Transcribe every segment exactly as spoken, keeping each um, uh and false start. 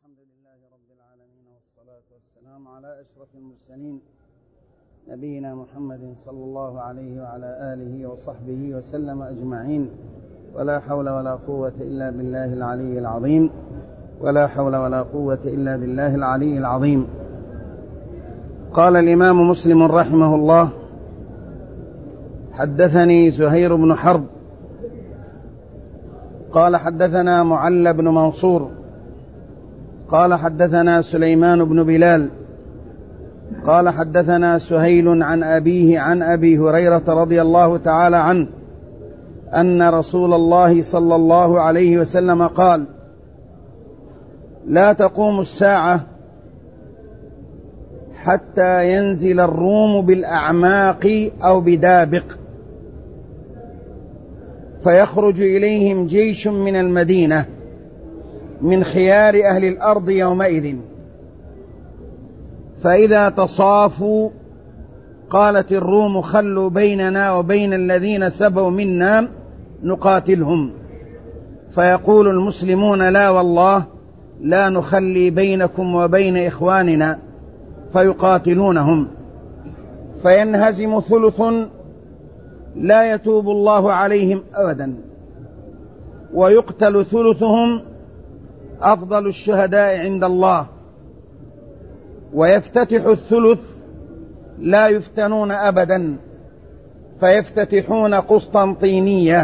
الحمد لله رب العالمين، والصلاة والسلام على أشرف المرسلين نبينا محمد صلى الله عليه وعلى آله وصحبه وسلم أجمعين. ولا حول ولا قوة إلا بالله العلي العظيم ولا حول ولا قوة إلا بالله العلي العظيم. قال الإمام مسلم رحمه الله: حدثني زهير بن حرب قال حدثنا معل بن منصور قال حدثنا سليمان بن بلال قال حدثنا سهيل عن أبيه عن أبي هريرة رضي الله تعالى عنه أن رسول الله صلى الله عليه وسلم قال: لا تقوم الساعة حتى ينزل الروم بالأعماق أو بدابق، فيخرج إليهم جيش من المدينة من خيار أهل الأرض يومئذ، فإذا تصافوا قالت الروم: خلوا بيننا وبين الذين سبوا منا نقاتلهم. فيقول المسلمون: لا والله لا نخلي بينكم وبين إخواننا، فيقاتلونهم، فينهزم ثلث لا يتوب الله عليهم أبدا، ويقتل ثلثهم أفضل الشهداء عند الله، ويفتتح الثلث لا يفتنون أبدا، فيفتتحون قسطنطينية.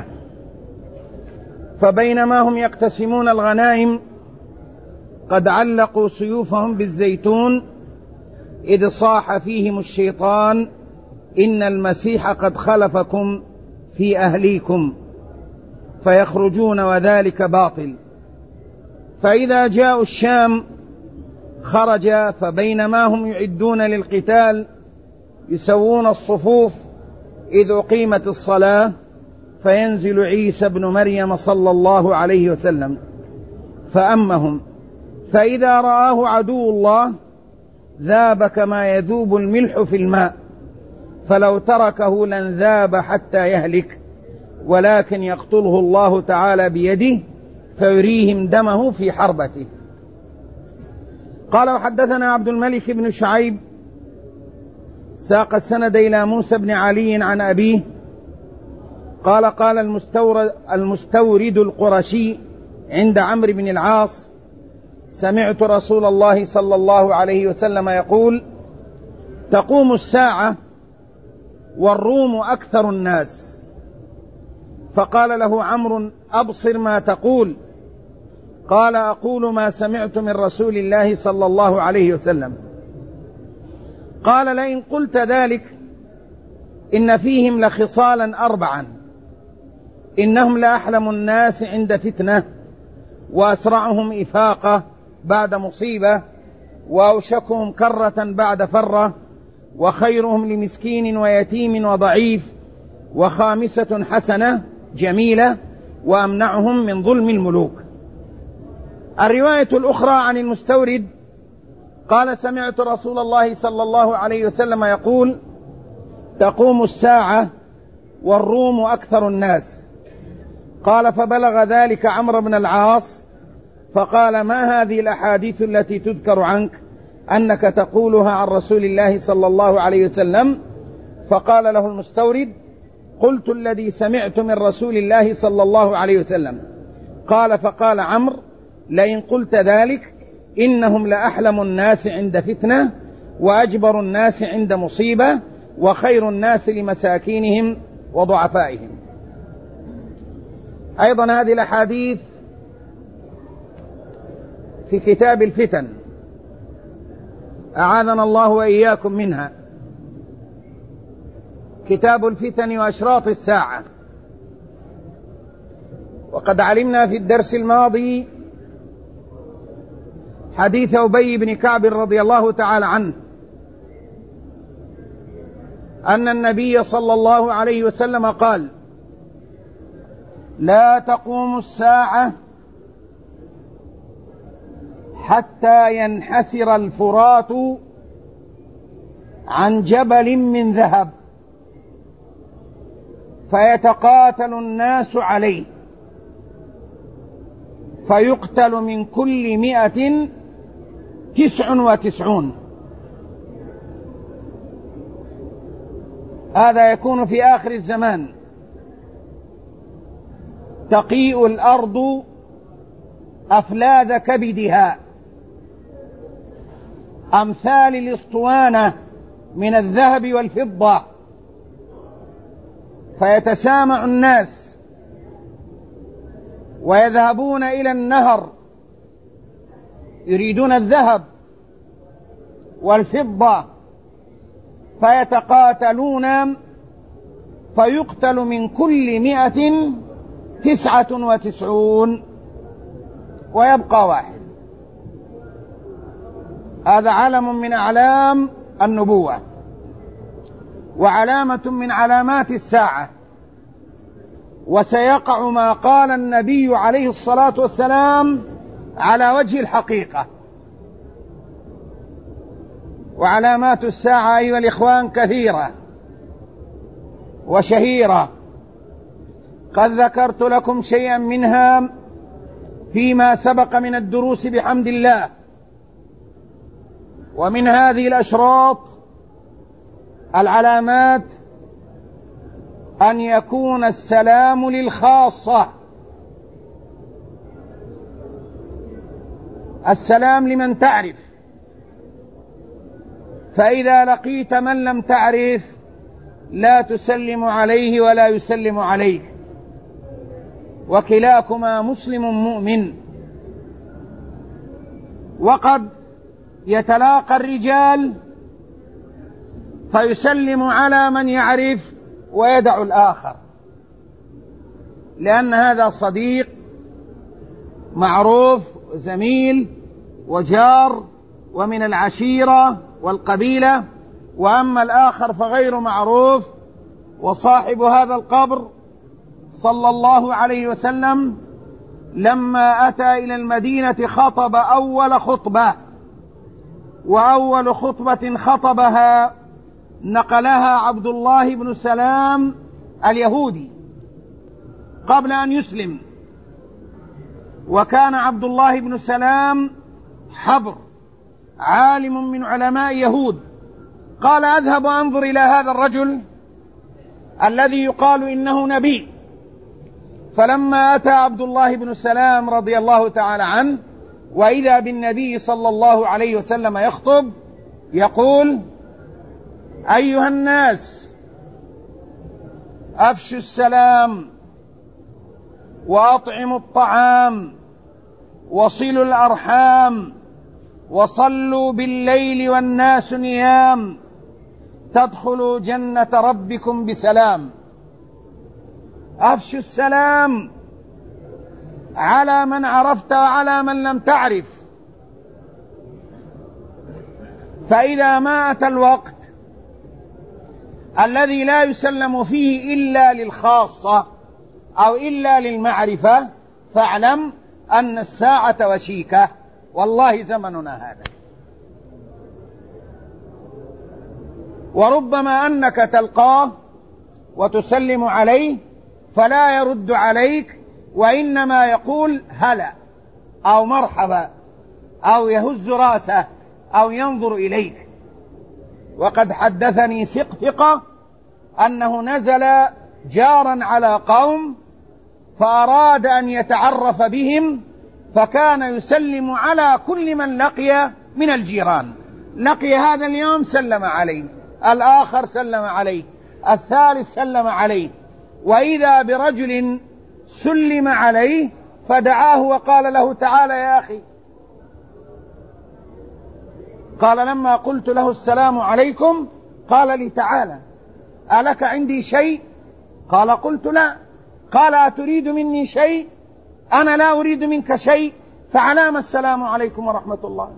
فبينما هم يقتسمون الغنائم قد علقوا سيوفهم بالزيتون، إذ صاح فيهم الشيطان: إن المسيح قد خلفكم في أهليكم، فيخرجون وذلك باطل. فإذا جاءوا الشام خرج، فبينما هم يعدون للقتال يسوون الصفوف إذ أقيمت الصلاة، فينزل عيسى بن مريم صلى الله عليه وسلم فأمهم، فإذا رآه عدو الله ذاب كما يذوب الملح في الماء، فلو تركه لانذاب حتى يهلك، ولكن يقتله الله تعالى بيده فيريهم دمه في حربته. قال: وحدثنا عبد الملك بن شعيب ساق السند إلى موسى بن علي عن أبيه قال: قال المستورد, المستورد القرشي عند عمرو بن العاص: سمعت رسول الله صلى الله عليه وسلم يقول: تقوم الساعة والروم أكثر الناس. فقال له عمرو: أبصر ما تقول. قال: أقول ما سمعت من رسول الله صلى الله عليه وسلم. قال: لئن قلت ذلك إن فيهم لخصالا أربعا: إنهم لأحلم الناس عند فتنة، وأسرعهم إفاقة بعد مصيبة، وأوشكهم كرة بعد فرة، وخيرهم لمسكين ويتيم وضعيف، وخامسة حسنة جميلة، وأمنعهم من ظلم الملوك. الرواية الأخرى عن المستورد قال: سمعت رسول الله صلى الله عليه وسلم يقول: تقوم الساعة والروم أكثر الناس. قال: فبلغ ذلك عمرو بن العاص فقال: ما هذه الأحاديث التي تذكر عنك أنك تقولها عن رسول الله صلى الله عليه وسلم؟ فقال له المستورد: قلت الذي سمعت من رسول الله صلى الله عليه وسلم. قال: فقال عمرو: لئن قلت ذلك إنهم لأحلم الناس عند فتنة، وأجبر الناس عند مصيبة، وخير الناس لمساكينهم وضعفائهم. أيضا هذه الأحاديث في كتاب الفتن، أعاذنا الله وإياكم منها، كتاب الفتن وأشراط الساعة. وقد علمنا في الدرس الماضي حديث أبي بن كعب رضي الله تعالى عنه أن النبي صلى الله عليه وسلم قال: لا تقوم الساعة حتى ينحسر الفرات عن جبل من ذهب، فيتقاتل الناس عليه، فيقتل من كل مئة تسع وتسعون. هذا يكون في آخر الزمان. تقيء الأرض أفلاذ كبدها أمثال الإسطوانة من الذهب والفضة، فيتسامع الناس ويذهبون إلى النهر يريدون الذهب والفضة، فيتقاتلون فيقتل من كل مئة تسعة وتسعون ويبقى واحد. هذا علم من أعلام النبوة وعلامة من علامات الساعة، وسيقع ما قال النبي عليه الصلاة والسلام على وجه الحقيقة. وعلامات الساعة أيها الإخوان كثيرة وشهيرة، قد ذكرت لكم شيئا منها فيما سبق من الدروس بحمد الله. ومن هذه الأشراط العلامات أن يكون السلام للخاصة، السلام لمن تعرف، فإذا لقيت من لم تعرف لا تسلم عليه ولا يسلم عليك، وكلاكما مسلم مؤمن. وقد يتلاقى الرجال فيسلم على من يعرف ويدع الآخر، لأن هذا صديق معروف زميل وجار ومن العشيرة والقبيلة. وأما الآخر فغير معروف. وصاحب هذا القبر صلى الله عليه وسلم لما أتى إلى المدينة خطب أول خطبة، وأول خطبة خطبها نقلها عبد الله بن سلام اليهودي قبل أن يسلم. وكان عبد الله بن سلام حبر عالم من علماء يهود. قال أذهب أنظر إلى هذا الرجل الذي يقال إنه نبي. فلما أتى عبد الله بن سلام رضي الله تعالى عنه وإذا بالنبي صلى الله عليه وسلم يخطب يقول: أيها الناس، أفشوا السلام وأطعموا الطعام وصلوا الأرحام وصلوا بالليل والناس نيام تدخلوا جنة ربكم بسلام. أفشوا السلام على من عرفت وعلى من لم تعرف، فإذا ما أتى الوقت الذي لا يسلم فيه إلا للخاصة أو إلا للمعرفة فاعلم أن الساعة وشيكة، والله زمننا هذا. وربما أنك تلقاه وتسلم عليه فلا يرد عليك، وإنما يقول هلا أو مرحبا أو يهز راسه أو ينظر إليك. وقد حدثني ثقة أنه نزل جارا على قوم فأراد أن يتعرف بهم، فكان يسلم على كل من لقي من الجيران. لقي هذا اليوم سلم عليه، الآخر سلم عليه، الثالث سلم عليه. وإذا برجل سلم عليه فدعاه وقال له: تعال يا أخي. قال: لما قلت له السلام عليكم قال لي: تعالى، ألك عندي شيء؟ قال: قلت لا. قال: أتريد مني شيء؟ أنا لا أريد منك شيء، فعلام السلام عليكم ورحمة الله.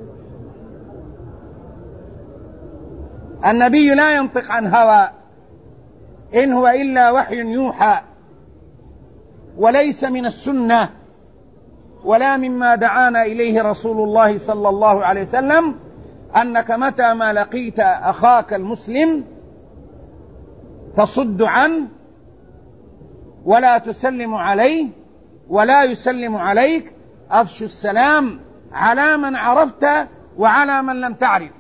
النبي لا ينطق عن هوى، إن هو إلا وحي يوحى، وليس من السنة ولا مما دعانا إليه رسول الله صلى الله عليه وسلم أنك متى ما لقيت أخاك المسلم تصد عنه ولا تسلم عليه ولا يسلم عليك. أفشوا السلام على من عرفت وعلى من لم تعرف.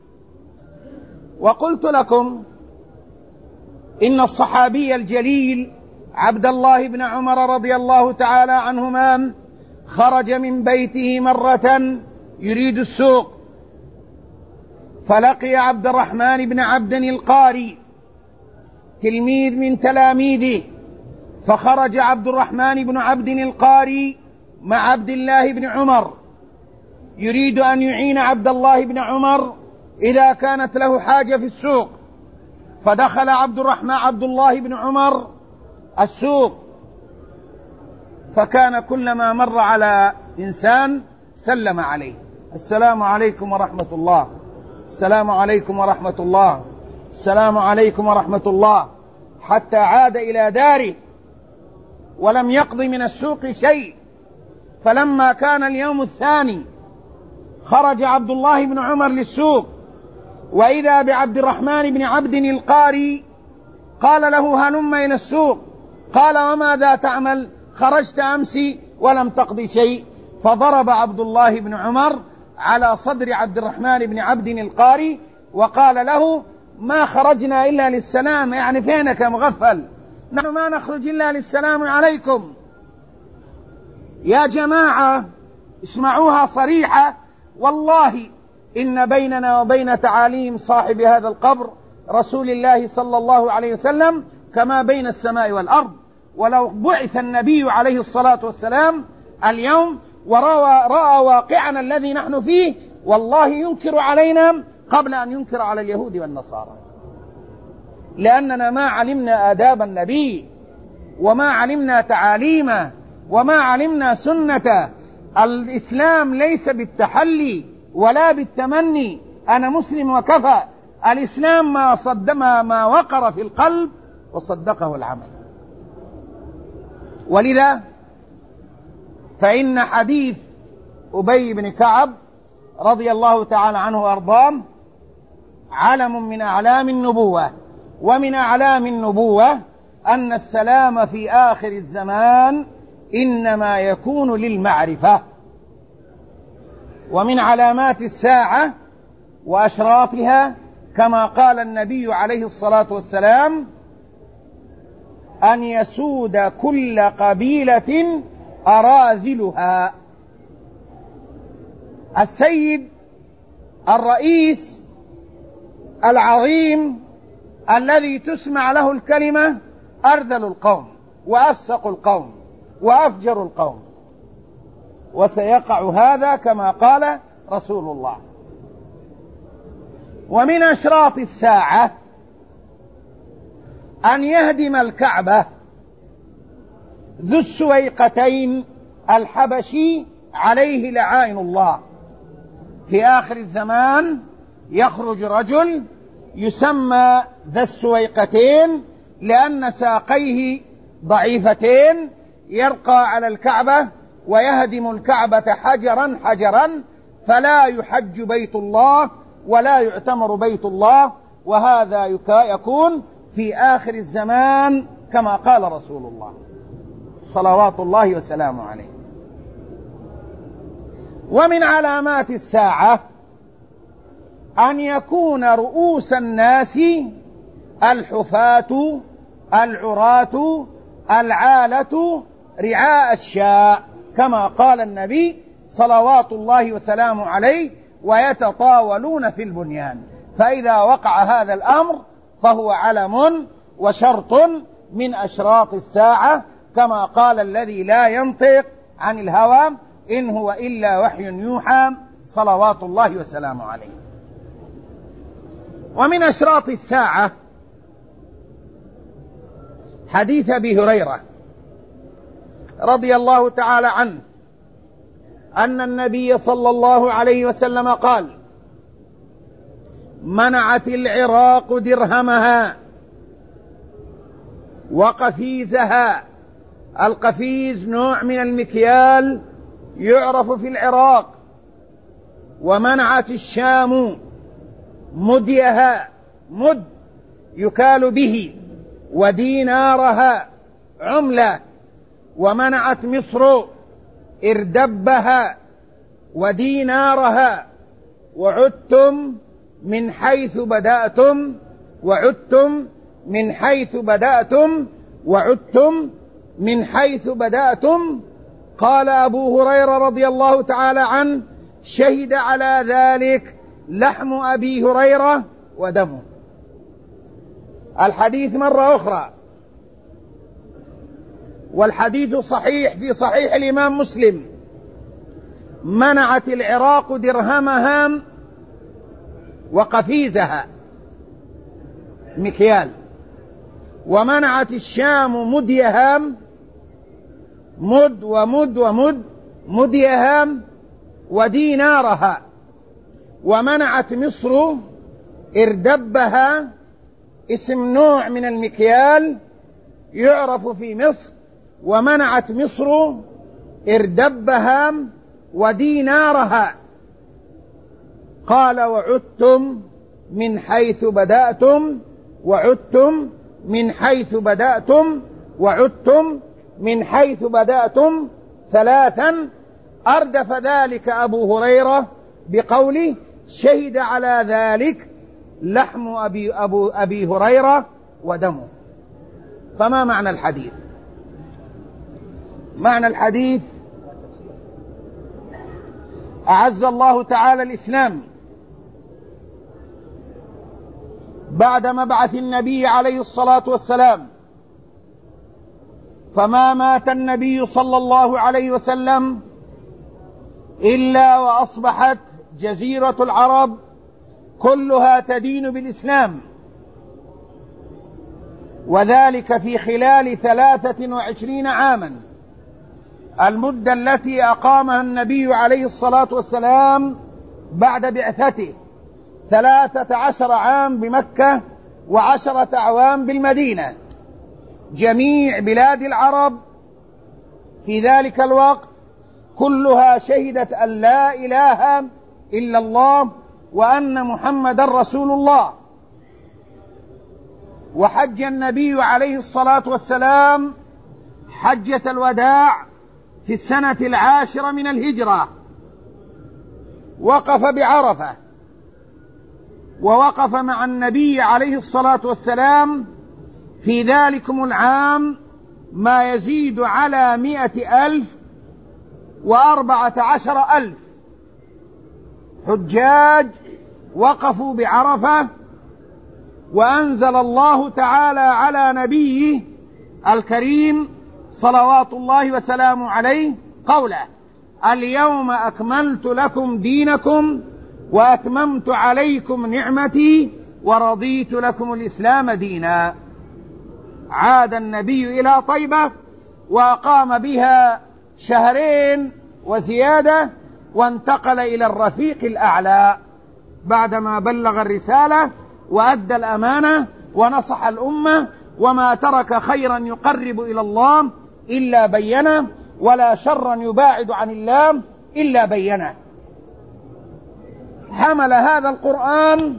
وقلت لكم إن الصحابي الجليل عبد الله بن عمر رضي الله تعالى عنهما خرج من بيته مرة يريد السوق، فلقي عبد الرحمن بن عبد القاري تلميذ من تلاميذه، فخرج عبد الرحمن بن عبد القاري مع عبد الله بن عمر يريد أن يعين عبد الله بن عمر إذا كانت له حاجة في السوق. فدخل عبد الرحمن عبد الله بن عمر السوق، فكان كلما مر على إنسان سلم عليه: السلام عليكم ورحمة الله، السلام عليكم ورحمة الله، السلام عليكم ورحمة الله، حتى عاد إلى داره ولم يقض من السوق شيء. فلما كان اليوم الثاني خرج عبد الله بن عمر للسوق، وإذا بعبد الرحمن بن عبد القاري قال له: هلم إلى السوق. قال: وماذا تعمل؟ خرجت أمس ولم تقضي شيء. فضرب عبد الله بن عمر على صدر عبد الرحمن بن عبد القاري وقال له: ما خرجنا إلا للسلام، يعني فينك مغفل؟ نحن ما نخرج إلا للسلام عليكم. يا جماعة اسمعوها صريحة، والله إن بيننا وبين تعاليم صاحب هذا القبر رسول الله صلى الله عليه وسلم كما بين السماء والأرض. ولو بعث النبي عليه الصلاة والسلام اليوم ورأى رأى واقعنا الذي نحن فيه، والله ينكر علينا قبل أن ينكر على اليهود والنصارى، لأننا ما علمنا آداب النبي وما علمنا تعاليمه وما علمنا سنته. الإسلام ليس بالتحلي ولا بالتمني، أنا مسلم وكفى. الإسلام ما صدم ما وقر في القلب وصدقه العمل. ولذا فإن حديث أبي بن كعب رضي الله تعالى عنه وأرضاه علم من أعلام النبوة، ومن أعلام النبوة أن السلام في آخر الزمان إنما يكون للمعرفة. ومن علامات الساعة وأشراطها كما قال النبي عليه الصلاة والسلام: أن يسود كل قبيلة أراذلها. السيد الرئيس العظيم الذي تسمع له الكلمة أرذل القوم وأفسق القوم وأفجر القوم، وسيقع هذا كما قال رسول الله. ومن أشراط الساعة أن يهدم الكعبة ذو السويقتين الحبشي عليه لعائن الله. في آخر الزمان يخرج رجل يسمى ذا السويقتين لأن ساقيه ضعيفتين، يرقى على الكعبة ويهدم الكعبة حجرا حجرا، فلا يحج بيت الله ولا يعتمر بيت الله. وهذا يكون في آخر الزمان كما قال رسول الله صلوات الله وسلامه عليه. ومن علامات الساعة أن يكون رؤوس الناس الحفاة العراة العالة رعاء الشاء، كما قال النبي صلوات الله وسلامه عليه: ويتطاولون في البنيان. فإذا وقع هذا الأمر فهو علم وشرط من أشراط الساعة، كما قال الذي لا ينطق عن الهوى إن هو إلا وحي يوحى صلوات الله وسلامه عليه. ومن أشراط الساعة حديث أبي هريرة رضي الله تعالى عنه أن النبي صلى الله عليه وسلم قال: منعت العراق درهمها وقفيزها. القفيز نوع من المكيال يعرف في العراق. ومنعت الشام مديها، مد يكال به، ودينارها عملة. ومنعت مصر إردبها ودينارها وعدتم من حيث بدأتم وعدتم من حيث بدأتم وعدتم من حيث بدأتم. قال أبو هريرة رضي الله تعالى عنه: شهد على ذلك لحم أبي هريرة ودمه. الحديث مرة أخرى، والحديث صحيح في صحيح الإمام مسلم: منعت العراق درهمها وقفيزها مكيال، ومنعت الشام مديها مد ومد ومد مديها ودينارها، ومنعت مصر إردبها، اسم نوع من المكيال يعرف في مصر، ومنعت مصر إردبها ودينارها. قال: وعدتم من حيث بدأتم وعدتم من حيث بدأتم وعدتم من حيث بدأتم ثلاثا. أردف ذلك أبو هريرة بقوله: شهد على ذلك لحم أبي, أبو أبي هريرة ودمه. فما معنى الحديث؟ معنى الحديث: أعز الله تعالى الإسلام بعد مبعث النبي عليه الصلاة والسلام، فما مات النبي صلى الله عليه وسلم إلا وأصبحت جزيرة العرب كلها تدين بالإسلام، وذلك في خلال ثلاثة وعشرين عاما، المدة التي أقامها النبي عليه الصلاة والسلام بعد بعثته، ثلاثة عشر عام بمكة وعشرة أعوام بالمدينة. جميع بلاد العرب في ذلك الوقت كلها شهدت أن لا إله إلا الله وأن محمد رسول الله. وحج النبي عليه الصلاة والسلام حجة الوداع في السنة العاشرة من الهجرة، وقف بعرفة، ووقف مع النبي عليه الصلاة والسلام في ذلكم العام ما يزيد على مئة ألف وأربعة عشر ألف حجاج وقفوا بعرفة. وأنزل الله تعالى على نبيه الكريم صلوات الله وسلامه عليه قوله: اليوم أكملت لكم دينكم وأتممت عليكم نعمتي ورضيت لكم الإسلام دينا. عاد النبي إلى طيبة وأقام بها شهرين وزيادة، وانتقل إلى الرفيق الأعلى بعدما بلغ الرسالة وأدى الأمانة ونصح الأمة، وما ترك خيرا يقرب إلى الله إلا بينه، ولا شرا يباعد عن الله إلا بينه. حمل هذا القرآن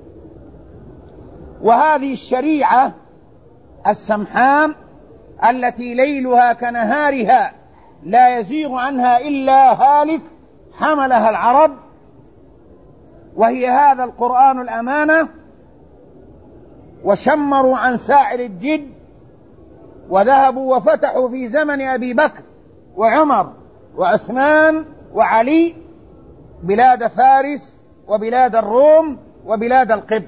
وهذه الشريعة السمحاء التي ليلها كنهارها لا يزيغ عنها إلا هالك، حملها العرب، وهي هذا القرآن الأمانة، وشمروا عن ساعر الجد، وذهبوا وفتحوا في زمن أبي بكر وعمر وعثمان وعلي بلاد فارس وبلاد الروم وبلاد القبط.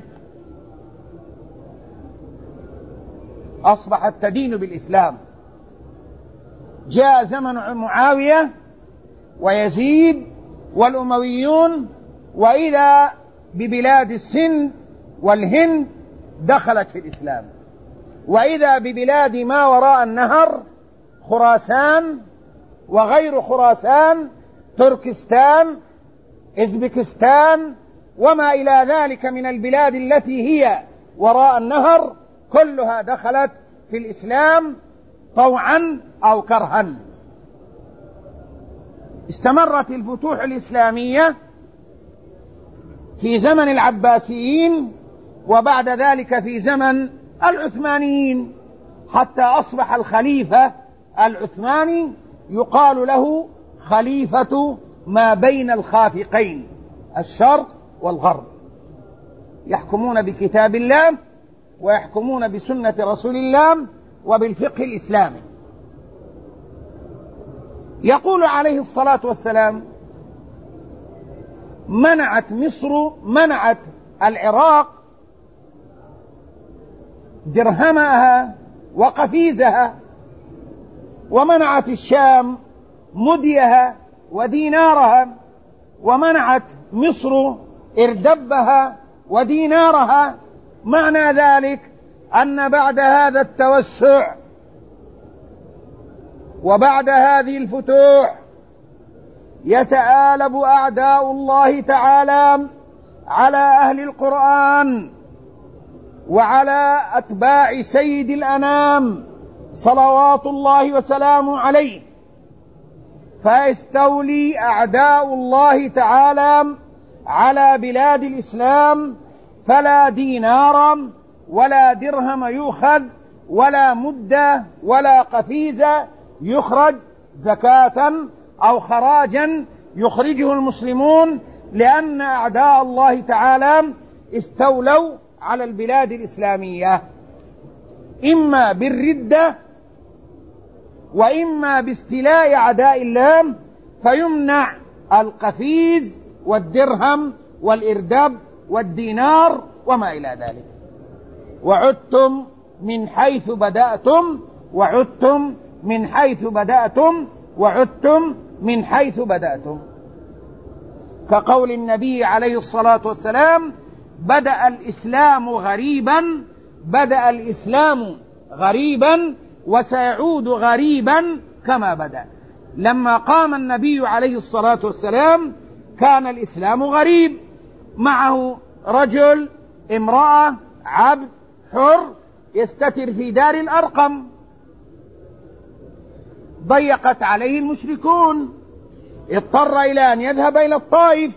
أصبحت تدين بالإسلام. جاء زمن معاوية ويزيد والأمويون، وإذا ببلاد السند والهند دخلت في الإسلام، وإذا ببلاد ما وراء النهر، خراسان وغير خراسان، تركستان، أوزبكستان، وما إلى ذلك من البلاد التي هي وراء النهر، كلها دخلت في الإسلام طوعا أو كرها. استمرت الفتوح الإسلامية في زمن العباسيين، وبعد ذلك في زمن العثمانيين، حتى أصبح الخليفة العثماني يقال له خليفة ما بين الخافقين، الشرق والغرب، يحكمون بكتاب الله ويحكمون بسنة رسول الله وبالفقه الإسلامي. يقول عليه الصلاة والسلام: منعت مصر منعت العراق درهمها وقفيزها، ومنعت الشام مديها ودينارها، ومنعت مصر إردبها ودينارها. معنى ذلك أن بعد هذا التوسع وبعد هذه الفتوح يتآلب أعداء الله تعالى على أهل القرآن وعلى أتباع سيد الأنام صلوات الله وسلامه عليه، فيستولي أعداء الله تعالى على بلاد الإسلام، فلا دينار ولا درهم يؤخذ ولا مدة ولا قفيزة يخرج زكاة أو خراجا يخرجه المسلمون، لأن أعداء الله تعالى استولوا على البلاد الإسلامية، إما بالردة وإما باستيلاء أعداء الله، فيمنع القفيز والدرهم والإرداب والدينار وما إلى ذلك. وعدتم من حيث بدأتم وعدتم من حيث بدأتم وعدتم من حيث بدأتم، كقول النبي عليه الصلاة والسلام: بدأ الإسلام غريبا بدأ الإسلام غريبا وسيعود غريبا كما بدأ. لما قام النبي عليه الصلاة والسلام كان الإسلام غريب، معه رجل، امرأة، عبد، حر، يستتر في دار الأرقم. ضيقت عليه المشركون، اضطر إلى أن يذهب إلى الطائف،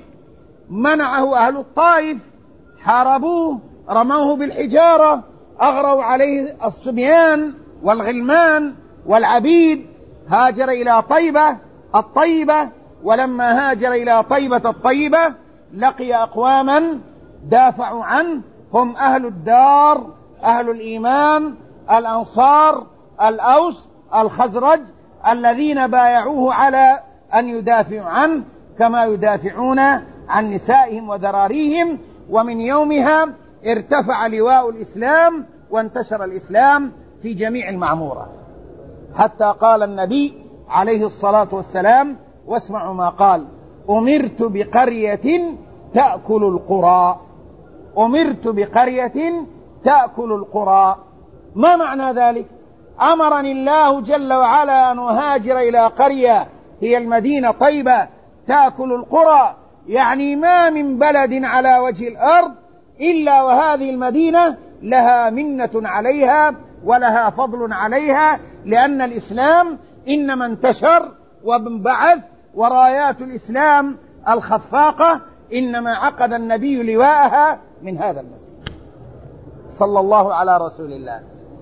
منعه أهل الطائف، حاربوه، رموه بالحجارة، أغروا عليه الصبيان والغلمان والعبيد. هاجر إلى طيبة الطيبة، ولما هاجر إلى طيبة الطيبة لقي أقواما دافعوا عنه، هم أهل الدار، أهل الإيمان، الأنصار، الأوس، الخزرج، الذين بايعوه على أن يدافعوا عنه كما يدافعون عن نسائهم وذراريهم. ومن يومها ارتفع لواء الإسلام وانتشر الإسلام في جميع المعمورة، حتى قال النبي عليه الصلاة والسلام، واسمعوا ما قال: أمرت بقرية تأكل القرى. أمرت بقرية تأكل القرى. ما معنى ذلك؟ أمرني الله جل وعلا أن أهاجر إلى قرية هي المدينة طيبة تأكل القرى، يعني ما من بلد على وجه الأرض إلا وهذه المدينة لها منة عليها ولها فضل عليها، لأن الإسلام إنما انتشر وانبعث، ورايات الإسلام الخفاقة إنما عقد النبي لواءها من هذا المسجد صلى الله على رسول الله.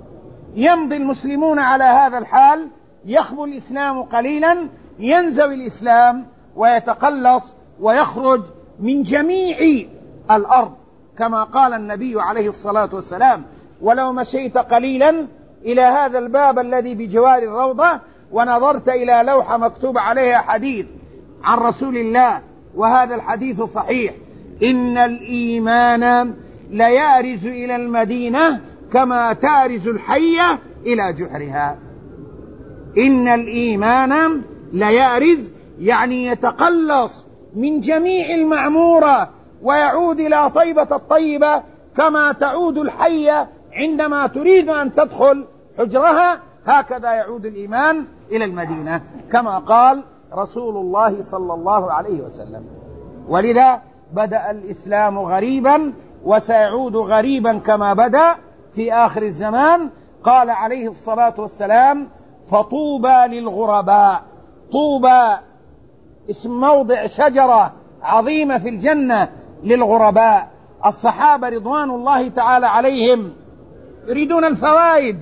يمضي المسلمون على هذا الحال، يخبو الإسلام قليلا، ينزوي الإسلام ويتقلص ويخرج من جميع الأرض، كما قال النبي عليه الصلاة والسلام: ولو مشيت قليلا إلى هذا الباب الذي بجوار الروضة ونظرت إلى لوحة مكتوب عليها حديث عن رسول الله، وهذا الحديث صحيح: إن الإيمان ليأرز إلى المدينة كما تأرز الحية إلى جحرها. إن الإيمان ليأرز يعني يتقلص من جميع المعمورة ويعود إلى طيبة الطيبة، كما تعود الحية عندما تريد أن تدخل حجرها، هكذا يعود الإيمان إلى المدينة كما قال رسول الله صلى الله عليه وسلم. ولذا بدأ الإسلام غريبا وسيعود غريبا كما بدأ في آخر الزمان. قال عليه الصلاة والسلام: فطوبى للغرباء. طوبى اسم موضع شجرة عظيمة في الجنة للغرباء. الصحابة رضوان الله تعالى عليهم يريدون الفوائد،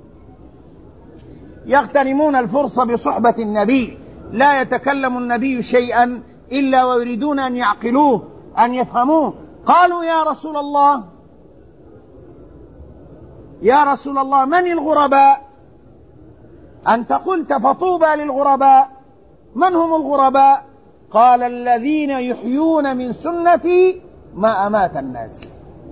يغتنمون الفرصة بصحبة النبي، لا يتكلم النبي شيئا إلا ويريدون أن يعقلوه أن يفهموه. قالوا يا رسول الله يا رسول الله من الغرباء؟ أنت قلت فطوبى للغرباء، من هم الغرباء؟ قال الذين يحيون من سنتي ما أمات الناس.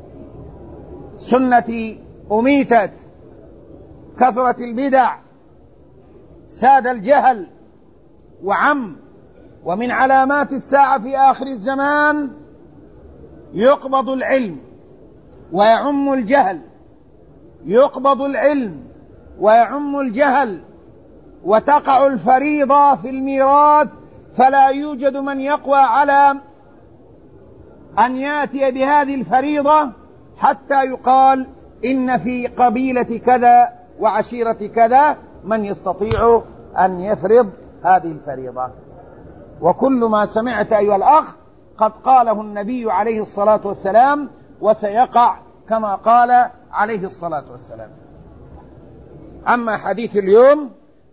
سنتي أميتت، كثرت البدع، ساد الجهل وعم. ومن علامات الساعة في آخر الزمان يقبض العلم ويعم الجهل، يقبض العلم ويعم الجهل، وتقع الفريضة في الميراث، فلا يوجد من يقوى على أن يأتي بهذه الفريضة حتى يقال إن في قبيلة كذا وعشيرة كذا من يستطيع أن يفرض هذه الفريضة. وكل ما سمعت أيها الأخ قد قاله النبي عليه الصلاة والسلام، وسيقع كما قال عليه الصلاة والسلام. أما حديث اليوم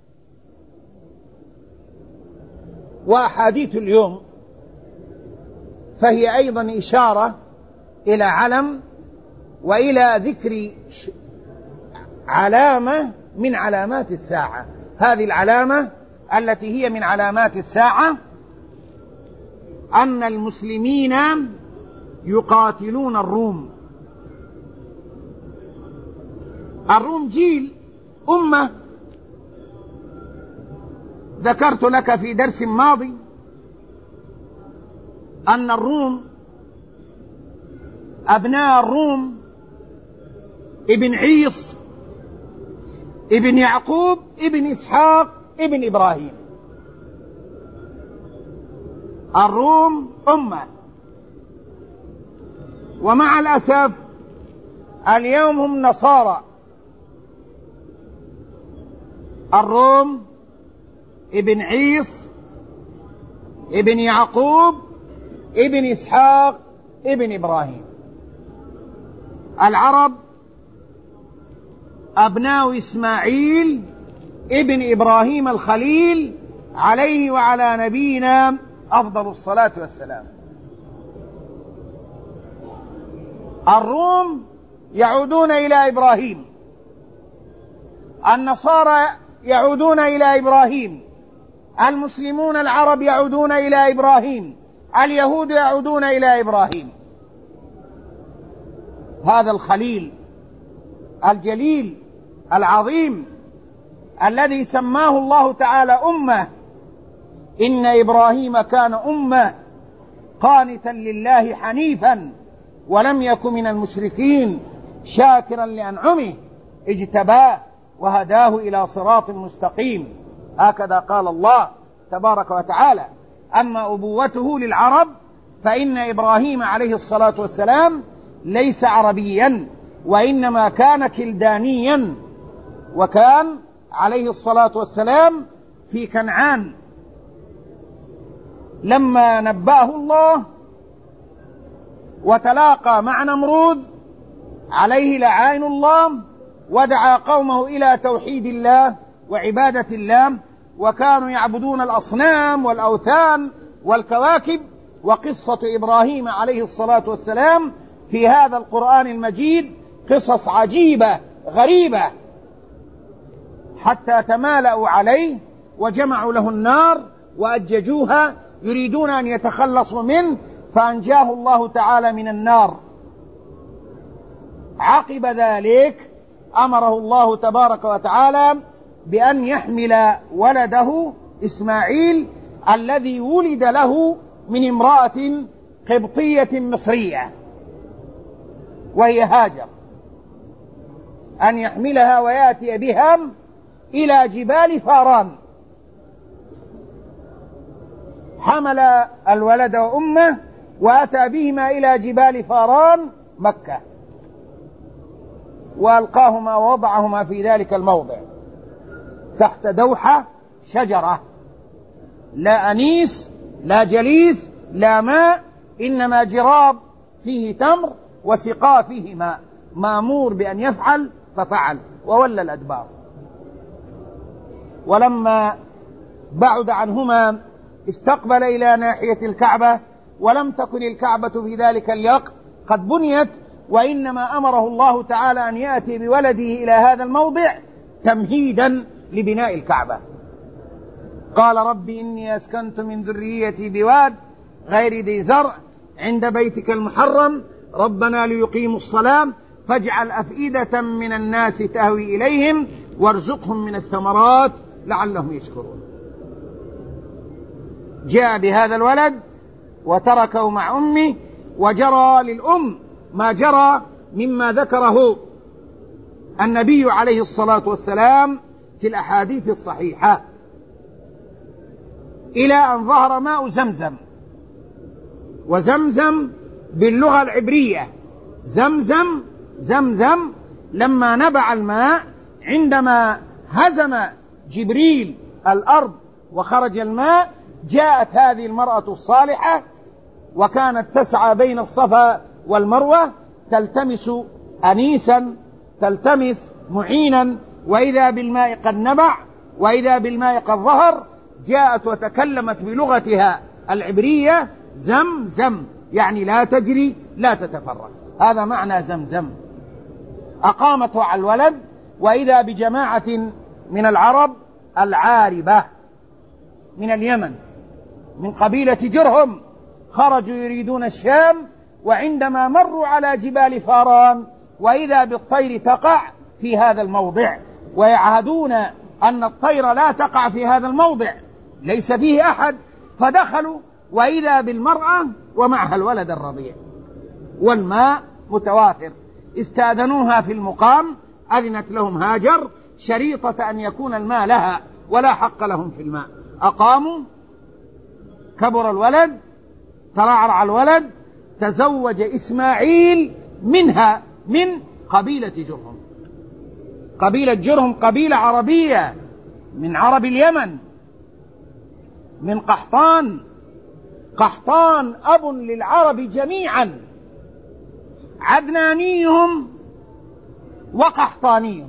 وأحاديث اليوم فهي أيضا إشارة إلى علم وإلى ذكر علامة من علامات الساعة. هذه العلامة التي هي من علامات الساعة أن المسلمين يقاتلون الروم. الروم جيل أمة، ذكرت لك في درس ماضي أن الروم أبناء الروم ابن عيص ابن يعقوب ابن إسحاق ابن إبراهيم. الروم أمة، ومع الأسف اليوم هم نصارى. الروم ابن عيص ابن يعقوب ابن إسحاق ابن إبراهيم. العرب أبناء إسماعيل ابن إبراهيم الخليل عليه وعلى نبينا أفضل الصلاة والسلام. الروم يعودون إلى إبراهيم، النصارى يعودون إلى إبراهيم، المسلمون العرب يعودون إلى إبراهيم، اليهود يعودون إلى إبراهيم. هذا الخليل الجليل العظيم الذي سماه الله تعالى أمة. إن إبراهيم كان أمة قانتا لله حنيفا ولم يكن من المشركين شاكرا لأنعمه اجتباه وهداه إلى صراط مستقيم. هكذا قال الله تبارك وتعالى. أما أبوته للعرب فإن إبراهيم عليه الصلاة والسلام ليس عربيا، وإنما كان كلدانيا، وكان عليه الصلاة والسلام في كنعان. لما نباه الله وتلاقى مع نمرود عليه لعائن الله، ودعا قومه إلى توحيد الله وعبادة الله، وكانوا يعبدون الأصنام والأوثان والكواكب. وقصة إبراهيم عليه الصلاة والسلام في هذا القرآن المجيد قصص عجيبة غريبة، حتى تمالأوا عليه وجمعوا له النار وأججوها يريدون أن يتخلصوا منه، فأنجاه الله تعالى من النار. عقب ذلك أمره الله تبارك وتعالى بأن يحمل ولده إسماعيل الذي ولد له من امرأة قبطية مصرية وهي هاجر، أن يحملها ويأتي بها إلى جبال فاران. حمل الولد وأمه وأتى بهما إلى جبال فاران مكة، وألقاهما ووضعهما في ذلك الموضع تحت دوحة شجرة، لا أنيس لا جليس لا ماء، إنما جراب فيه تمر وسقاء فيه ماء، مأمور بأن يفعل ففعل وولى الأدبار. ولما بعد عنهما استقبل إلى ناحية الكعبة ولم تكن الكعبة في ذلك الوقت قد بنيت، وإنما أمره الله تعالى أن يأتي بولده إلى هذا الموضع تمهيدا لبناء الكعبة. قال رب إني أسكنت من ذريتي بواد غير ذي زرع عند بيتك المحرم ربنا ليقيموا الصلاة فاجعل أفئدة من الناس تهوي إليهم وارزقهم من الثمرات لعلهم يشكرون. جاء بهذا الولد وتركه مع أمه، وجرى للأم ما جرى مما ذكره النبي عليه الصلاة والسلام في الأحاديث الصحيحة، إلى أن ظهر ماء زمزم. وزمزم باللغة العبرية زمزم زمزم لما نبع الماء عندما هزم جبريل الأرض وخرج الماء، جاءت هذه المرأة الصالحة وكانت تسعى بين الصفا والمروة تلتمس أنيسا، تلتمس معينا، وإذا بالماء قد نبع وإذا بالماء قد ظهر، جاءت وتكلمت بلغتها العبرية زمزم، يعني لا تجري لا تتفرق. هذا معنى زمزم. أقامته على الولد، وإذا بجماعة من العرب العاربة من اليمن من قبيلة جرهم خرجوا يريدون الشام، وعندما مروا على جبال فاران وإذا بالطير تقع في هذا الموضع، ويعهدون أن الطير لا تقع في هذا الموضع ليس فيه أحد، فدخلوا وإذا بالمرأة ومعها الولد الرضيع والماء متوافر. استأذنوها في المقام، أذنت لهم هاجر شريطة أن يكون الماء لها ولا حق لهم في الماء. أقاموا، كبر الولد، ترعرع الولد، تزوج إسماعيل منها من قبيلة جرهم. قبيلة جرهم قبيلة عربية من عرب اليمن، من قحطان. قحطان أب للعرب جميعا، عدنانيهم وقحطانيهم.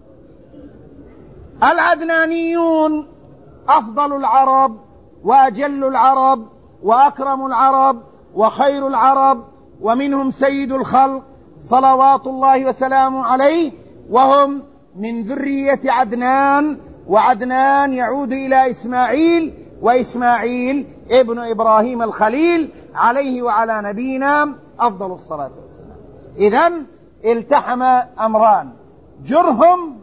العدنانيون أفضل العرب وأجل العرب وأكرم العرب وخير العرب، ومنهم سيد الخلق صلوات الله وسلامه عليه، وهم من ذرية عدنان، وعدنان يعود إلى إسماعيل، وإسماعيل ابن إبراهيم الخليل عليه وعلى نبينا أفضل الصلاة والسلام. إذن التحم أمران: جرهم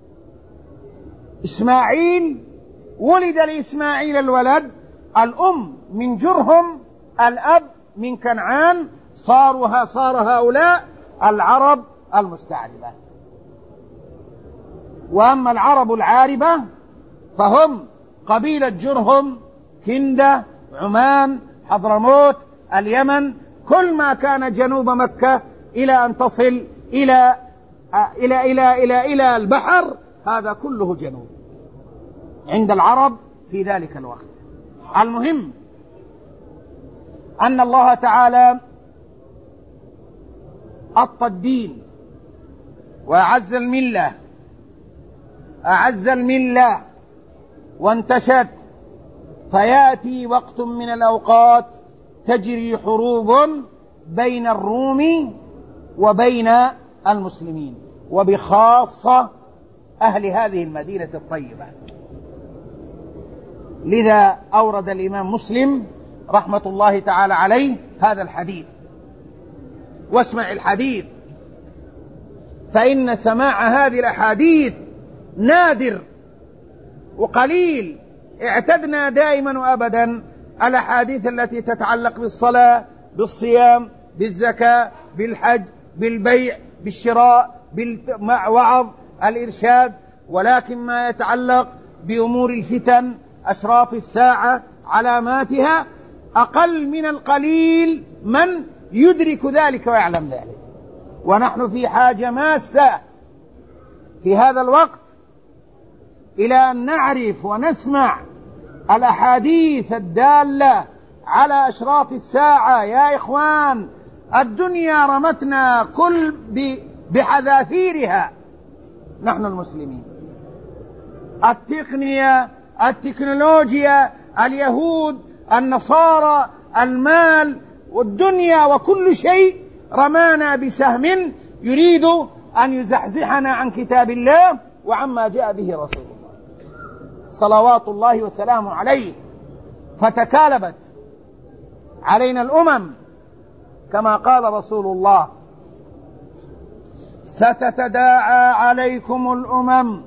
إسماعيل، ولد لإسماعيل الولد، الأم من جرهم، الأب من كنعان، صارها صار هؤلاء العرب المستعربة. وأما العرب العاربة فهم قبيلة جرهم، كندة، عمان، حضرموت، اليمن، كل ما كان جنوب مكة إلى أن تصل إلى إلى إلى إلى إلى البحر، هذا كله جنوب عند العرب في ذلك الوقت. المهم أن الله تعالى أطى الدين وأعز الملة، أعز الملة وانتشت، فيأتي وقت من الأوقات تجري حروب بين الروم وبين المسلمين، وبخاصة أهل هذه المدينة الطيبة. لذا أورد الإمام مسلم رحمة الله تعالى عليه هذا الحديث. واسمع الحديث، فإن سماع هذه الأحاديث نادر وقليل. اعتدنا دائما وأبدا الأحاديث التي تتعلق بالصلاة، بالصيام، بالزكاة، بالحج، بالبيع، بالشراء، بالوعظ، الإرشاد، ولكن ما يتعلق بأمور الفتن، أشراط الساعة، علاماتها، أقل من القليل من يدرك ذلك ويعلم ذلك. ونحن في حاجة ماسة في هذا الوقت إلى أن نعرف ونسمع الأحاديث الدالة على أشراط الساعة. يا إخوان، الدنيا رمتنا كل بحذافيرها نحن المسلمين. التقنية، التكنولوجيا، اليهود، النصارى، المال والدنيا وكل شيء رمانا بسهم يريد أن يزحزحنا عن كتاب الله وعما جاء به رسول الله صلوات الله وسلامه عليه. فتكالبت علينا الأمم كما قال رسول الله: ستتداعى عليكم الأمم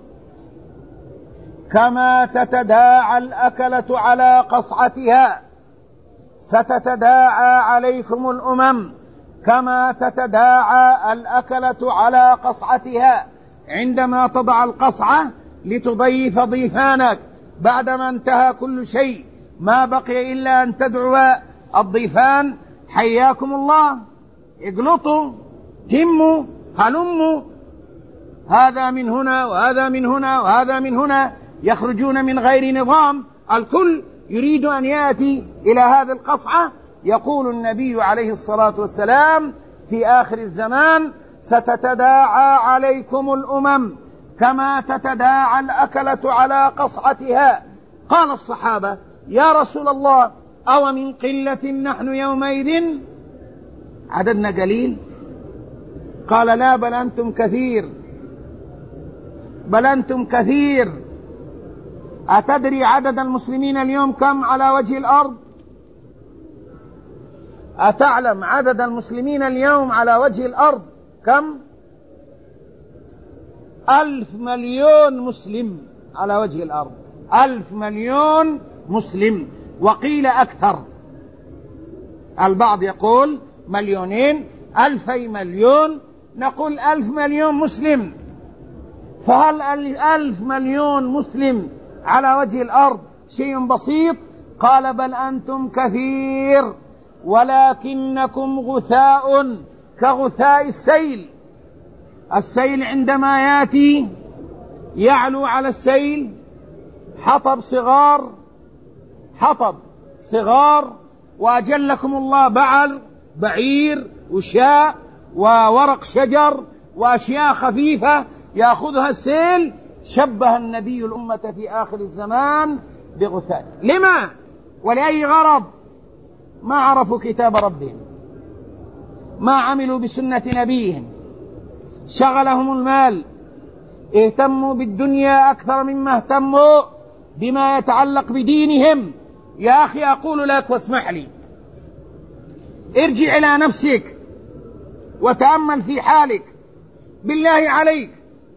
كما تتداعى الأكلة على قصعتها. ستتداعى عليكم الأمم كما تتداعى الأكلة على قصعتها. عندما تضع القصعة لتضيف ضيفانك بعدما انتهى كل شيء، ما بقي إلا أن تدعو الضيفان: حياكم الله، اقلطوا، تموا، هلموا، هذا من هنا وهذا من هنا وهذا من هنا، يخرجون من غير نظام، الكل يريد أن يأتي إلى هذه القصعة. يقول النبي عليه الصلاة والسلام في آخر الزمان: ستتداعى عليكم الأمم كما تتداعى الأكلة على قصعتها. قال الصحابة: يا رسول الله، أو من قلة نحن يومئذ؟ عددنا قليل؟ قال: لا، بل أنتم كثير، بل أنتم كثير. أتدري عدد المسلمين اليوم كم على وجه الأرض؟ أتعلم عدد المسلمين اليوم على وجه الأرض كم؟ ألف مليون مسلم على وجه الأرض، ألف مليون مسلم، وقيل أكثر. البعض يقول مليونين، ألفي مليون، نقول ألف مليون مسلم. فهل ألف مليون مسلم على وجه الأرض شيء بسيط؟ قال: بل أنتم كثير ولكنكم غثاء كغثاء السيل. السيل عندما يأتي يعلو على السيل حطب صغار، حطب صغار، وأجلكم الله بعر، بعير، وشاء، وورق شجر، وأشياء خفيفة يأخذها السيل. شبه النبي الأمة في آخر الزمان بغثاء. لما؟ ولأي غرض؟ ما عرفوا كتاب ربهم، ما عملوا بسنة نبيهم، شغلهم المال، اهتموا بالدنيا أكثر مما اهتموا بما يتعلق بدينهم. يا أخي أقول لك واسمح لي، ارجع إلى نفسك وتأمل في حالك بالله عليك.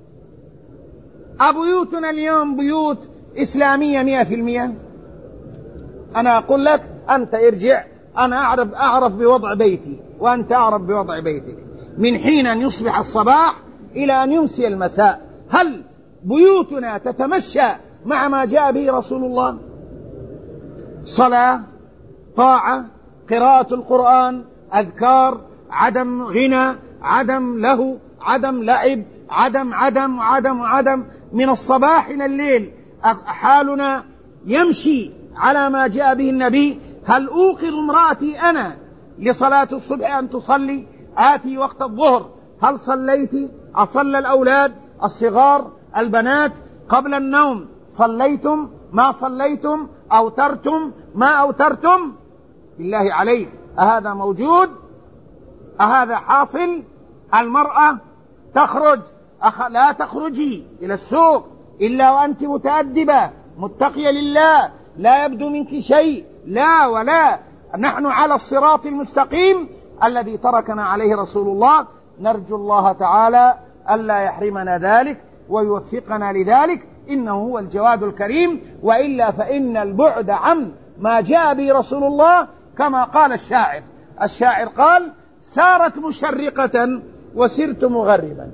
أبيوتنا اليوم بيوت إسلامية مئة في المئة؟ أنا أقول لك أنت ارجع، أنا أعرف, أعرف بوضع بيتي وأنت أعرف بوضع بيتك، من حين أن يصبح الصباح إلى أن يمسي المساء، هل بيوتنا تتمشى مع ما جاء به رسول الله؟ صلاة، طاعة، قراءة القرآن، أذكار، عدم غنى، عدم له، عدم لعب، عدم عدم عدم عدم من الصباح إلى الليل. حالنا يمشي على ما جاء به النبي. هل أوقظ امرأتي أنا لصلاة الصبح أن تصلي؟ آتي وقت الظهر، هل صليت؟ أصلى الأولاد الصغار البنات قبل النوم؟ صليتم؟ ما صليتم؟ أوترتم؟ ما أوترتم؟ بالله عليك، أهذا موجود؟ أهذا حاصل؟ المرأة تخرج، أخ... لا تخرجي إلى السوق إلا وأنت متأدبة متقية لله، لا يبدو منك شيء، لا ولا. نحن على الصراط المستقيم الذي تركنا عليه رسول الله. نرجو الله تعالى ألا يحرمنا ذلك ويوفقنا لذلك، إنه هو الجواد الكريم، وإلا فإن البعد عن ما جاء به رسول الله كما قال الشاعر. الشاعر قال: سارت مشرقة وسرت مغربا،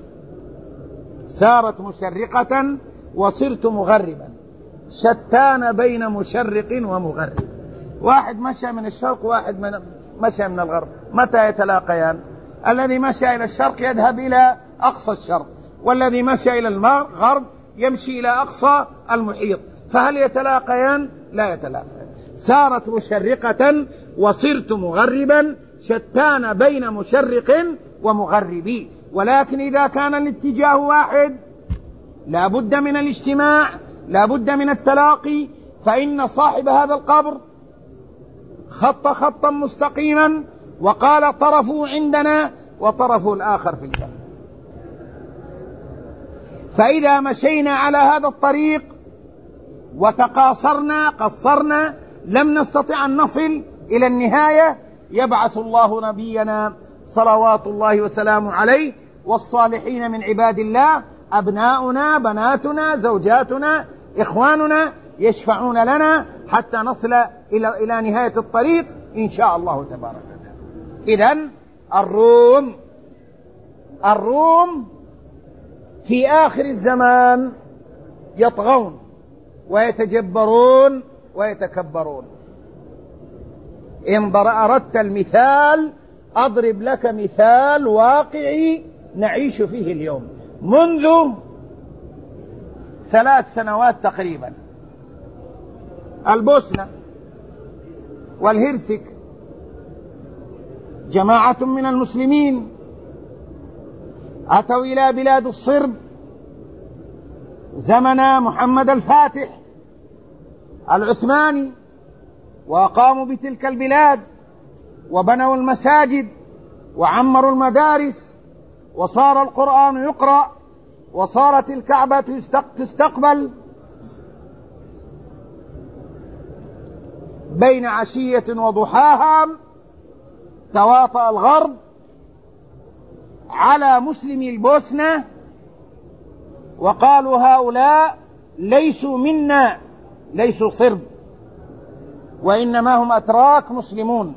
سارت مشرقة وصرت مغربا، شتان بين مشرق ومغرب. واحد مشى من الشرق، واحد من مشى من الغرب، متى يتلاقيان؟ الذي مشى إلى الشرق يذهب إلى أقصى الشرق، والذي مشى إلى الغرب يمشي إلى أقصى المحيط، فهل يتلاقيان؟ لا يتلاقيان. سارت مشرقة وصرت مغربا، شتان بين مشرق ومغربي. ولكن إذا كان الاتجاه واحد لا بد من الاجتماع، لا بد من التلاقي، فإن صاحب هذا القبر خط خطا مستقيما وقال طرفه عندنا وطرفه الآخر في الجنة. فإذا مشينا على هذا الطريق وتقاصرنا قصرنا لم نستطع أن نصل إلى النهاية، يبعث الله نبينا صلوات الله وسلامه عليه والصالحين من عباد الله، أبناؤنا بناتنا زوجاتنا إخواننا يشفعون لنا حتى نصل إلى إلى نهاية الطريق إن شاء الله تبارك وتعالى. إذن الروم الروم في آخر الزمان يطغون ويتجبرون ويتكبرون. إن أردت المثال أضرب لك مثال واقعي نعيش فيه اليوم. منذ ثلاث سنوات تقريبا البوسنة والهرسك جماعة من المسلمين أتوا إلى بلاد الصرب زمن محمد الفاتح العثماني وأقاموا بتلك البلاد وبنوا المساجد وعمروا المدارس وصار القرآن يقرأ وصارت الكعبة تستقبل. بين عشية وضحاها تواطأ الغرب على مسلمي البوسنة وقالوا هؤلاء ليسوا منا، ليسوا صرب وإنما هم أتراك مسلمون،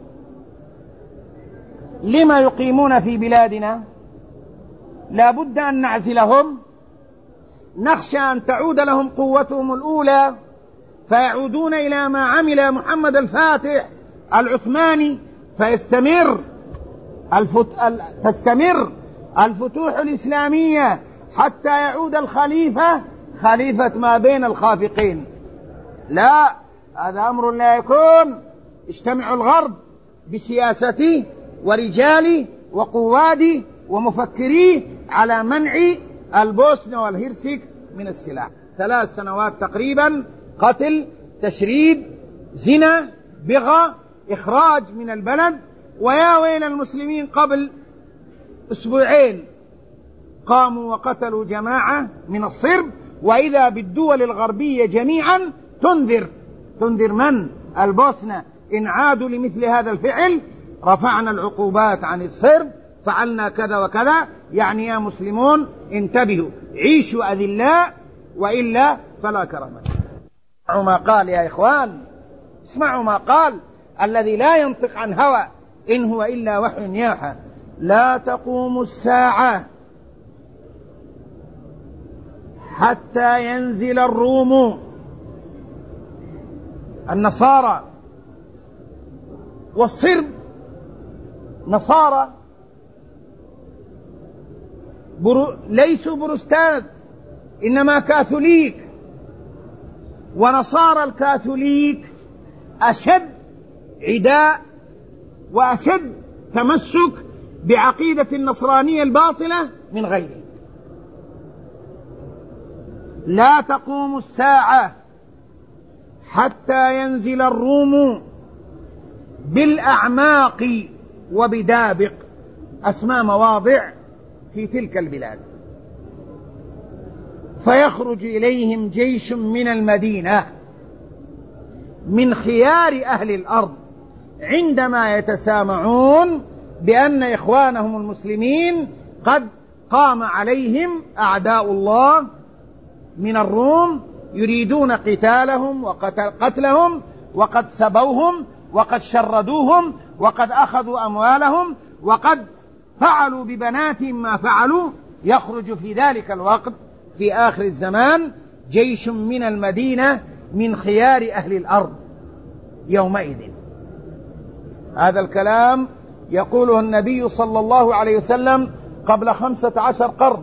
لما يقيمون في بلادنا؟ لا بد أن نعزلهم، نخشى أن تعود لهم قوتهم الأولى فيعودون إلى ما عمل محمد الفاتح العثماني فيستمر الفت... تستمر الفتوح الإسلامية حتى يعود الخليفة خليفة ما بين الخافقين. لا، هذا أمر لا يكون. اجتمع الغرب بسياسته ورجاله وقواده ومفكريه على منع البوسنة والهرسك من السلاح. ثلاث سنوات تقريبا قتل، تشريد، زنا، بغى، إخراج من البلد. ويا ويل المسلمين قبل أسبوعين قاموا وقتلوا جماعة من الصرب، وإذا بالدول الغربية جميعا تنذر تنذر من؟ البوسنة إن عادوا لمثل هذا الفعل رفعنا العقوبات عن الصرب، فعلنا كذا وكذا. يعني يا مسلمون انتبهوا، عيشوا أذلاء وإلا فلا كرامة. اسمعوا ما قال يا إخوان، اسمعوا ما قال الذي لا ينطق عن هوى إن هو إلا وحي يوحى. لا تقوم الساعة حتى ينزل الروم النصارى والصرب نصارى برو ليسوا بروستانت إنما كاثوليك، ونصارى الكاثوليك أشد عداء وأشد تمسك بعقيدة النصرانية الباطلة من غيره. لا تقوم الساعة حتى ينزل الروم بالأعماق وبدابق، أسماء مواضع في تلك البلاد، فيخرج إليهم جيش من المدينة من خيار أهل الأرض عندما يتسامعون بأن إخوانهم المسلمين قد قام عليهم أعداء الله من الروم يريدون قتالهم وقتلهم، وقد سبوهم وقد شردوهم وقد أخذوا أموالهم وقد فعلوا ببناتهم ما فعلوا. يخرج في ذلك الوقت في آخر الزمان جيش من المدينة من خيار أهل الأرض يومئذ. هذا الكلام يقوله النبي صلى الله عليه وسلم قبل خمسة عشر قرن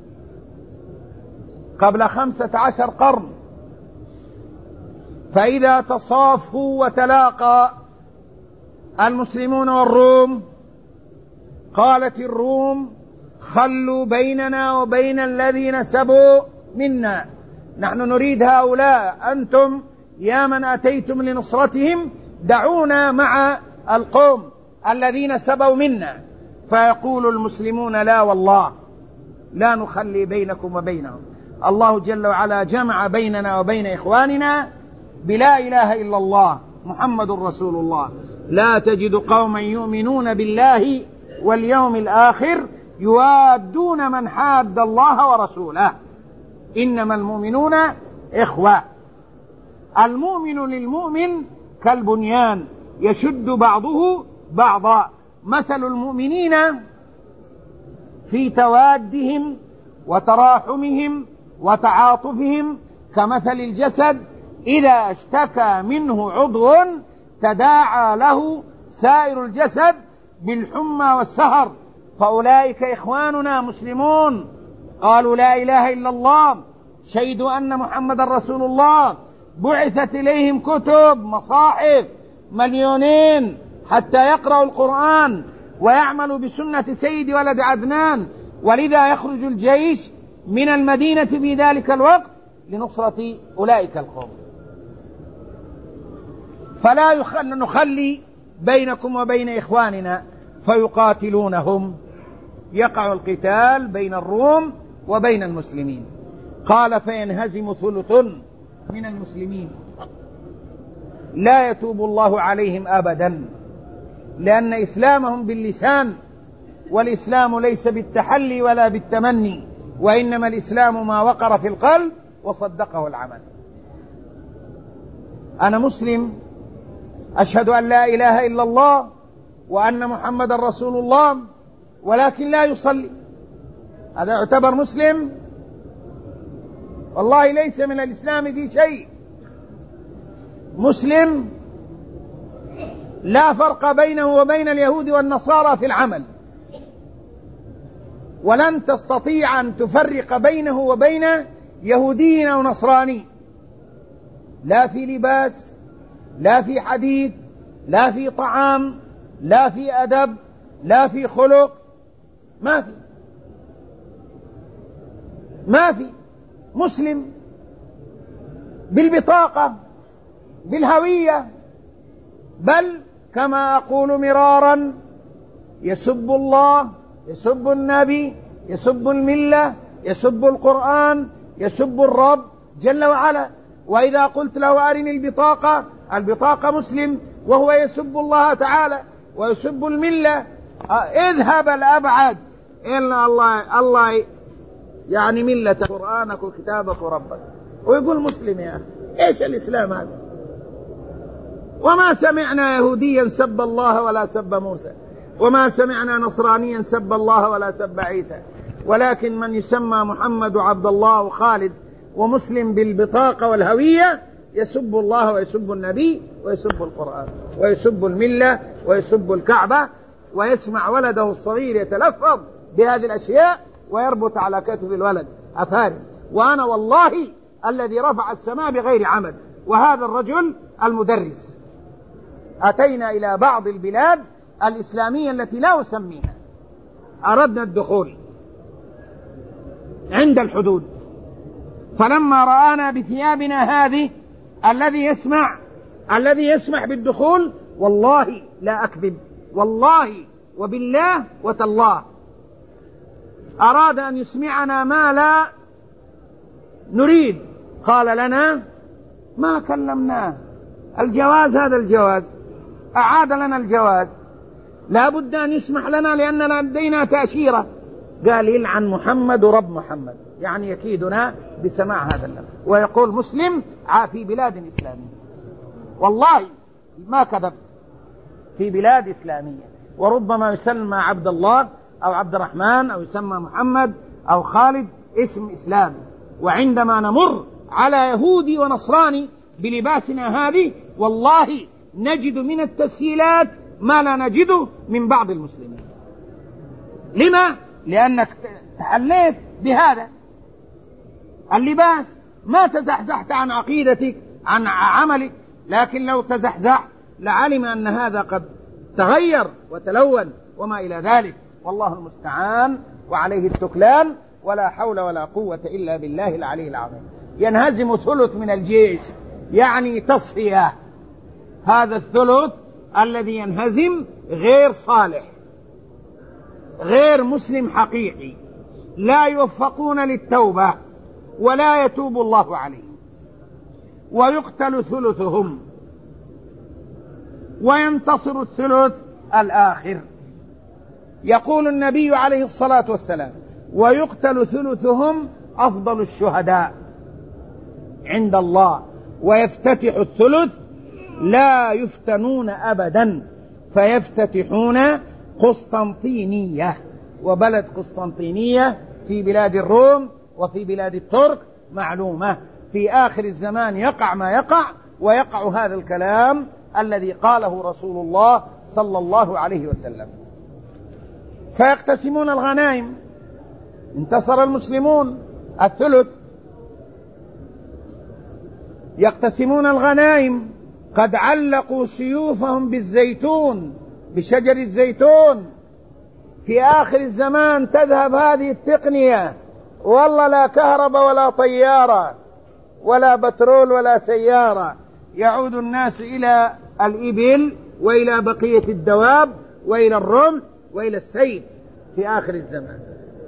قبل خمسة عشر قرن. فإذا تصافوا وتلاقى المسلمون والروم قالت الروم خلوا بيننا وبين الذين سبوا منا، نحن نريد هؤلاء، أنتم يا من أتيتم لنصرتهم دعونا مع القوم الذين سبوا منا. فيقول المسلمون لا والله لا نخلي بينكم وبينهم. الله جل وعلا جمع بيننا وبين إخواننا بلا إله إلا الله محمد رسول الله. لا تجد قوما يؤمنون بالله واليوم الآخر يوادون من حاد الله ورسوله إنما المؤمنون إخوة. المؤمن للمؤمن كالبنيان يشد بعضه بعضا. مثل المؤمنين في توادهم وتراحمهم وتعاطفهم كمثل الجسد إذا اشتكى منه عضو تداعى له سائر الجسد بالحمى والسهر. فأولئك إخواننا مسلمون قالوا لا إله إلا الله، شهدوا أن محمد رسول الله، بعثت إليهم كتب مصاحف مليونين حتى يقرأوا القرآن ويعملوا بسنة سيد ولد عدنان، ولذا يخرج الجيش من المدينة في ذلك الوقت لنصرة أولئك القوم. فلا نخلي بينكم وبين إخواننا فيقاتلونهم. يقع القتال بين الروم وبين المسلمين. قال فينهزم ثلث من المسلمين لا يتوب الله عليهم أبدا، لأن إسلامهم باللسان، والإسلام ليس بالتحلي ولا بالتمني، وإنما الإسلام ما وقر في القلب وصدقه العمل. أنا مسلم أشهد أن لا إله إلا الله وأن محمد رسول الله، ولكن لا يصلي، هذا يعتبر مسلم؟ والله ليس من الإسلام في شيء. مسلم لا فرق بينه وبين اليهود والنصارى في العمل، ولن تستطيع أن تفرق بينه وبين يهودي أو نصراني، لا في لباس، لا في حديث، لا في طعام، لا في أدب، لا في خلق، ما في ما في مسلم بالبطاقة بالهوية، بل كما أقول مرارا يسب الله، يسب النبي، يسب الملة، يسب القرآن، يسب الرب جل وعلا. وإذا قلت له أرني البطاقة، البطاقة مسلم وهو يسب الله تعالى ويسب الملة. اذهب الأبعد إلا الله الله يعني ملة قرآنك وكتابك وربك، ويقول مسلم. يا أخي إيش الإسلام هذا؟ وما سمعنا يهوديا سب الله ولا سب موسى، وما سمعنا نصرانيا سب الله ولا سب عيسى، ولكن من يسمى محمد وعبد الله وخالد ومسلم بالبطاقة والهوية يسب الله ويسب النبي ويسب القرآن ويسب الملة ويسب الكعبة، ويسمع ولده الصغير يتلفظ بهذه الأشياء ويربط على كتف الولد أفارم. وأنا والله الذي رفع السماء بغير عمد، وهذا الرجل المدرس. أتينا إلى بعض البلاد الإسلامية التي لا أسميها، أردنا الدخول عند الحدود، فلما رآنا بثيابنا هذه الذي يسمع الذي يسمح بالدخول، والله لا أكذب، والله وبالله وتالله أراد أن يسمعنا ما لا نريد. قال لنا ما كلمناه، الجواز هذا الجواز، أعاد لنا الجواز، لا بد أن يسمح لنا لأننا لدينا تأشيرة. قال يلعن محمد ورب محمد، يعني يكيدنا بسماع هذا اللفظ، ويقول مسلم في بلاد إسلامية. والله ما كذبت، في بلاد إسلامية، وربما يسمى عبد الله أو عبد الرحمن أو يسمى محمد أو خالد اسم إسلامي. وعندما نمر على يهودي ونصراني بلباسنا هذه والله نجد من التسهيلات ما لا نجده من بعض المسلمين. لما؟ لأنك تحليت بهذا اللباس، ما تزحزحت عن عقيدتك عن عملك، لكن لو تزحزحت لعلم أن هذا قد تغير وتلون وما إلى ذلك. والله المستعان وعليه التكلان، ولا حول ولا قوة إلا بالله العلي العظيم. ينهزم ثلث من الجيش، يعني تصفية. هذا الثلث الذي ينهزم غير صالح، غير مسلم حقيقي، لا يوفقون للتوبة ولا يتوب الله عليهم، ويقتل ثلثهم وينتصر الثلث الآخر. يقول النبي عليه الصلاة والسلام: ويقتل ثلثهم أفضل الشهداء عند الله، ويفتتح الثلث لا يفتنون أبدا، فيفتتحون قسطنطينية. وبلد قسطنطينية في بلاد الروم وفي بلاد الترك معلومة. في آخر الزمان يقع ما يقع، ويقع هذا الكلام الذي قاله رسول الله صلى الله عليه وسلم. فيقتسمون الغنائم، انتصر المسلمون الثلث، يقتسمون الغنائم. قد علقوا سيوفهم بالزيتون، بشجر الزيتون. في آخر الزمان تذهب هذه التقنية، والله لا كهرباء ولا طيارة ولا بترول ولا سيارة، يعود الناس إلى الإبل وإلى بقية الدواب وإلى الرمح وإلى السيف في آخر الزمان.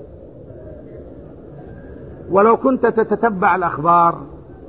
ولو كنت تتتبع الأخبار،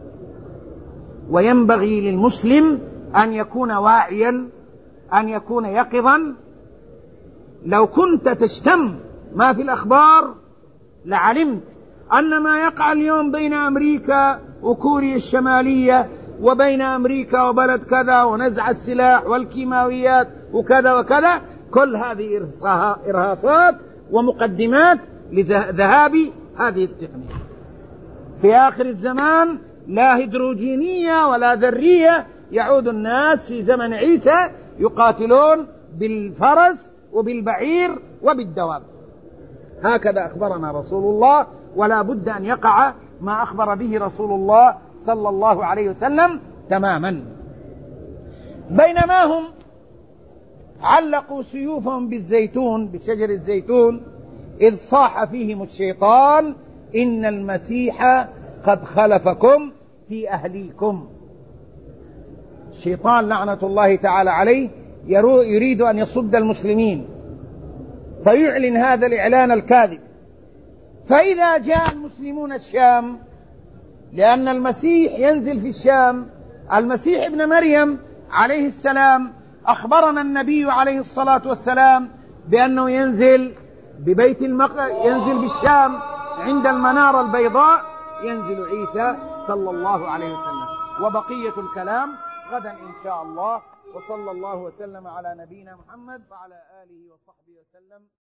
وينبغي للمسلم أن يكون واعيا، أن يكون يقظا، لو كنت تشتم ما في الأخبار لعلمت أن ما يقع اليوم بين أمريكا وكوريا الشمالية، وبين أمريكا وبلد كذا، ونزع السلاح والكيماويات وكذا وكذا، كل هذه إرهاصات ومقدمات لذهاب هذه التقنية. في آخر الزمان لا هيدروجينية ولا ذرية، يعود الناس في زمن عيسى يقاتلون بالفرس وبالبعير وبالدواب. هكذا أخبرنا رسول الله، ولا بد أن يقع ما أخبر به رسول الله صلى الله عليه وسلم تماما. بينما هم علقوا سيوفهم بالزيتون، بشجر الزيتون، إذ صاح فيهم الشيطان: إن المسيح قد خلفكم في أهليكم. الشيطان لعنة الله تعالى عليه يريد أن يصد المسلمين، فيعلن هذا الإعلان الكاذب. فإذا جاء المسلمون الشام، لأن المسيح ينزل في الشام، المسيح ابن مريم عليه السلام أخبرنا النبي عليه الصلاة والسلام بأنه ينزل ببيت المقدس، ينزل بالشام عند المنارة البيضاء، ينزل عيسى صلى الله عليه وسلم. وبقية الكلام غدا إن شاء الله. وصلى الله وسلم على نبينا محمد وعلى آله وصحبه وسلم.